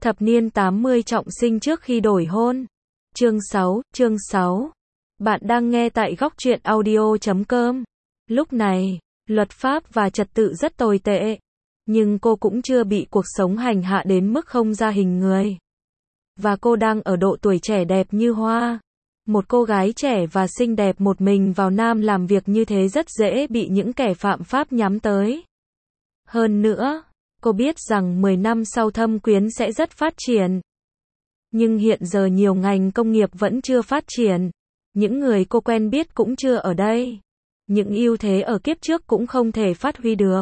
Thập niên 80 trọng sinh trước khi đổi hôn. Chương 6. Bạn đang nghe tại góc truyện audio.com. Lúc này, luật pháp và trật tự rất tồi tệ. Nhưng cô cũng chưa bị cuộc sống hành hạ đến mức không ra hình người. Và cô đang ở độ tuổi trẻ đẹp như hoa. Một cô gái trẻ và xinh đẹp một mình vào Nam làm việc như thế rất dễ bị những kẻ phạm pháp nhắm tới. Hơn nữa, cô biết rằng 10 năm sau thâm quyến sẽ rất phát triển. Nhưng hiện giờ nhiều ngành công nghiệp vẫn chưa phát triển. Những người cô quen biết cũng chưa ở đây. Những ưu thế ở kiếp trước cũng không thể phát huy được.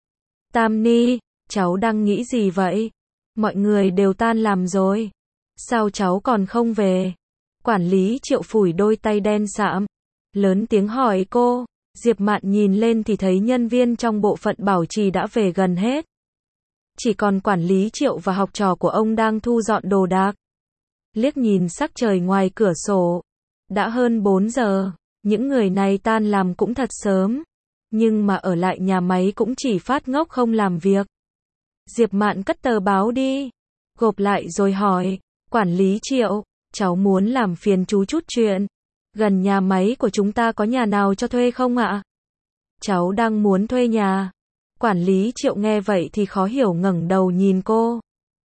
Tam Ni, cháu đang nghĩ gì vậy? Mọi người đều tan làm rồi. Sao cháu còn không về? Quản lý Triệu phủi đôi tay đen sạm. Lớn tiếng hỏi cô. Diệp Mạn nhìn lên thì thấy nhân viên trong bộ phận bảo trì đã về gần hết. Chỉ còn quản lý Triệu và học trò của ông đang thu dọn đồ đạc. Liếc nhìn sắc trời ngoài cửa sổ. Đã hơn 4 giờ. Những người này tan làm cũng thật sớm. Nhưng mà ở lại nhà máy cũng chỉ phát ngốc không làm việc. Diệp Mạn cất tờ báo đi. Gộp lại rồi hỏi. Quản lý Triệu, cháu muốn làm phiền chú chút chuyện. Gần nhà máy của chúng ta có nhà nào cho thuê không ạ? Cháu đang muốn thuê nhà. Quản lý Triệu nghe vậy thì khó hiểu ngẩng đầu nhìn cô.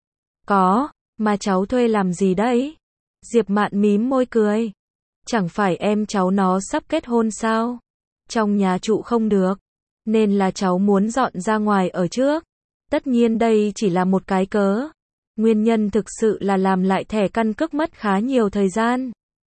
Có, mà cháu thuê làm gì đấy? Diệp Mạn mím môi cười. Chẳng phải em cháu nó sắp kết hôn sao? Trong nhà trụ không được. Nên là cháu muốn dọn ra ngoài ở trước. Tất nhiên đây chỉ là một cái cớ. Nguyên nhân thực sự là làm lại thẻ căn cước mất khá nhiều thời gian.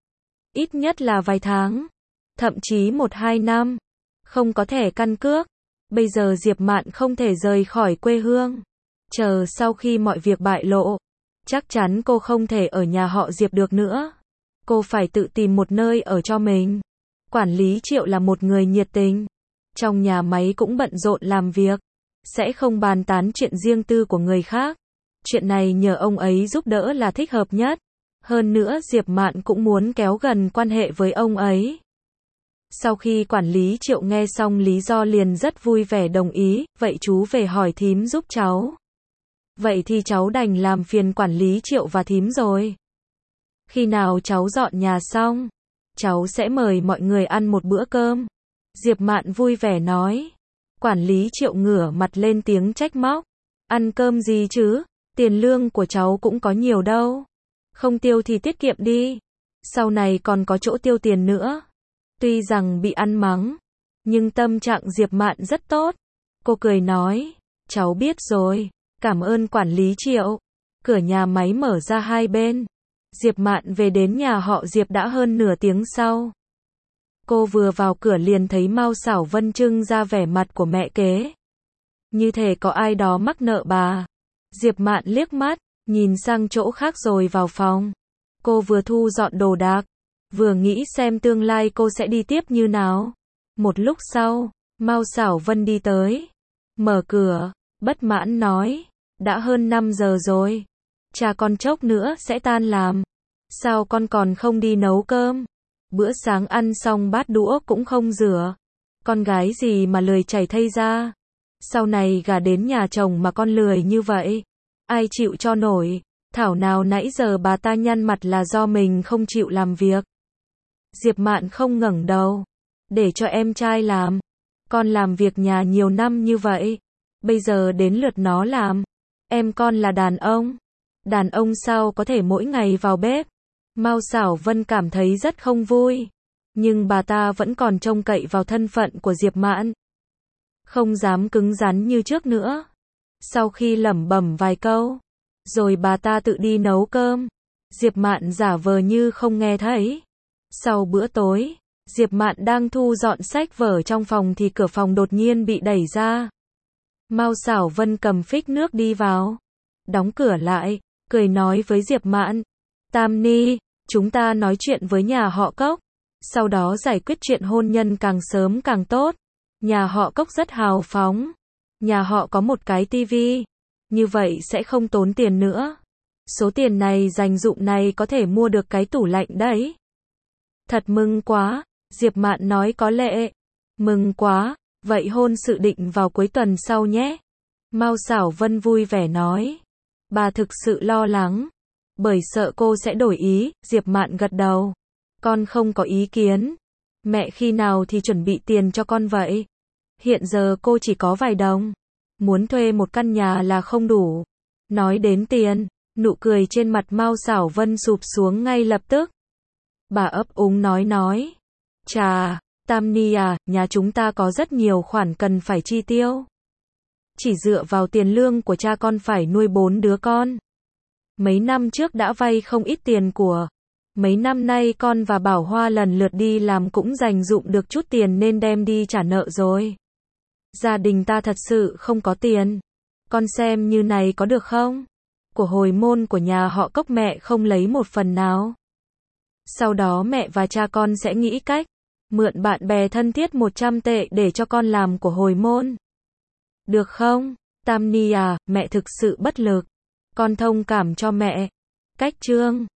Ít nhất là vài tháng. Thậm chí 1-2 năm. Không có thẻ căn cước. Bây giờ Diệp Mạn không thể rời khỏi quê hương. Chờ sau khi mọi việc bại lộ. Chắc chắn cô không thể ở nhà họ Diệp được nữa. Cô phải tự tìm một nơi ở cho mình. Quản lý Triệu là một người nhiệt tình. Trong nhà máy cũng bận rộn làm việc. Sẽ không bàn tán chuyện riêng tư của người khác. Chuyện này nhờ ông ấy giúp đỡ là thích hợp nhất. Hơn nữa Diệp Mạn cũng muốn kéo gần quan hệ với ông ấy. Sau khi quản lý Triệu nghe xong lý do liền rất vui vẻ đồng ý. Vậy chú về hỏi thím giúp cháu. Vậy thì cháu đành làm phiền quản lý Triệu và thím rồi. Khi nào cháu dọn nhà xong, cháu sẽ mời mọi người ăn một bữa cơm. Diệp Mạn vui vẻ nói. Quản lý Triệu ngửa mặt lên tiếng trách móc. Ăn cơm gì chứ? Tiền lương của cháu cũng có nhiều đâu. Không tiêu thì tiết kiệm đi. Sau này còn có chỗ tiêu tiền nữa. Tuy rằng bị ăn mắng, nhưng tâm trạng Diệp Mạn rất tốt. Cô cười nói. Cháu biết rồi. Cảm ơn quản lý Triệu. Cửa nhà máy mở ra hai bên. Diệp Mạn về đến nhà họ Diệp đã hơn nửa tiếng sau. Cô vừa vào cửa liền thấy Mao Xảo Vân trưng ra vẻ mặt của mẹ kế. Như thể có ai đó mắc nợ bà. Diệp Mạn liếc mắt, nhìn sang chỗ khác rồi vào phòng. Cô vừa thu dọn đồ đạc, vừa nghĩ xem tương lai cô sẽ đi tiếp như nào. Một lúc sau, Mao Xảo Vân đi tới. Mở cửa, bất mãn nói. Đã hơn 5 giờ rồi. Cha con chốc nữa sẽ tan làm. Sao con còn không đi nấu cơm? Bữa sáng ăn xong bát đũa cũng không rửa. Con gái gì mà lười chảy thây ra. Sau này gả đến nhà chồng mà con lười như vậy. Ai chịu cho nổi. Thảo nào nãy giờ bà ta nhăn mặt là do mình không chịu làm việc. Diệp Mạn không ngẩng đầu. Để cho em trai làm. Con làm việc nhà nhiều năm như vậy. Bây giờ đến lượt nó làm. Em con là đàn ông. Đàn ông sao có thể mỗi ngày vào bếp. Mao Xảo Vân cảm thấy rất không vui. Nhưng bà ta vẫn còn trông cậy vào thân phận của Diệp Mạn. Không dám cứng rắn như trước nữa. Sau khi lẩm bẩm vài câu, rồi bà ta tự đi nấu cơm. Diệp Mạn giả vờ như không nghe thấy. Sau bữa tối, Diệp Mạn đang thu dọn sách vở trong phòng thì cửa phòng đột nhiên bị đẩy ra. Mao Xảo Vân cầm phích nước đi vào. Đóng cửa lại, cười nói với Diệp Mạn. Tam Ni, chúng ta nói chuyện với nhà họ Cốc. Sau đó giải quyết chuyện hôn nhân càng sớm càng tốt. Nhà họ Cốc rất hào phóng. Nhà họ có một cái tivi. Như vậy sẽ không tốn tiền nữa. Số tiền này dành dụm này có thể mua được cái tủ lạnh đấy. Thật mừng quá. Diệp Mạn nói có lệ. Mừng quá. Vậy hôn sự định vào cuối tuần sau nhé. Mao Xảo Vân vui vẻ nói. Bà thực sự lo lắng. Bởi sợ cô sẽ đổi ý, Diệp Mạn gật đầu. Con không có ý kiến. Mẹ khi nào thì chuẩn bị tiền cho con vậy? Hiện giờ cô chỉ có vài đồng. Muốn thuê một căn nhà là không đủ. Nói đến tiền, nụ cười trên mặt Mao Xảo Vân sụp xuống ngay lập tức. Bà ấp úng nói. Chà, Tam Ni à, nhà chúng ta có rất nhiều khoản cần phải chi tiêu. Chỉ dựa vào tiền lương của cha con phải nuôi 4 đứa con. Mấy năm trước đã vay không ít tiền của. Mấy năm nay con và Bảo Hoa lần lượt đi làm cũng dành dụm được chút tiền nên đem đi trả nợ rồi. Gia đình ta thật sự không có tiền. Con xem như này có được không? Của hồi môn của nhà họ Cốc mẹ không lấy một phần nào. Sau đó mẹ và cha con sẽ nghĩ cách mượn bạn bè thân thiết 100 tệ để cho con làm của hồi môn. Được không? Tam Ni à, mẹ thực sự bất lực. Con thông cảm cho mẹ. Cách chương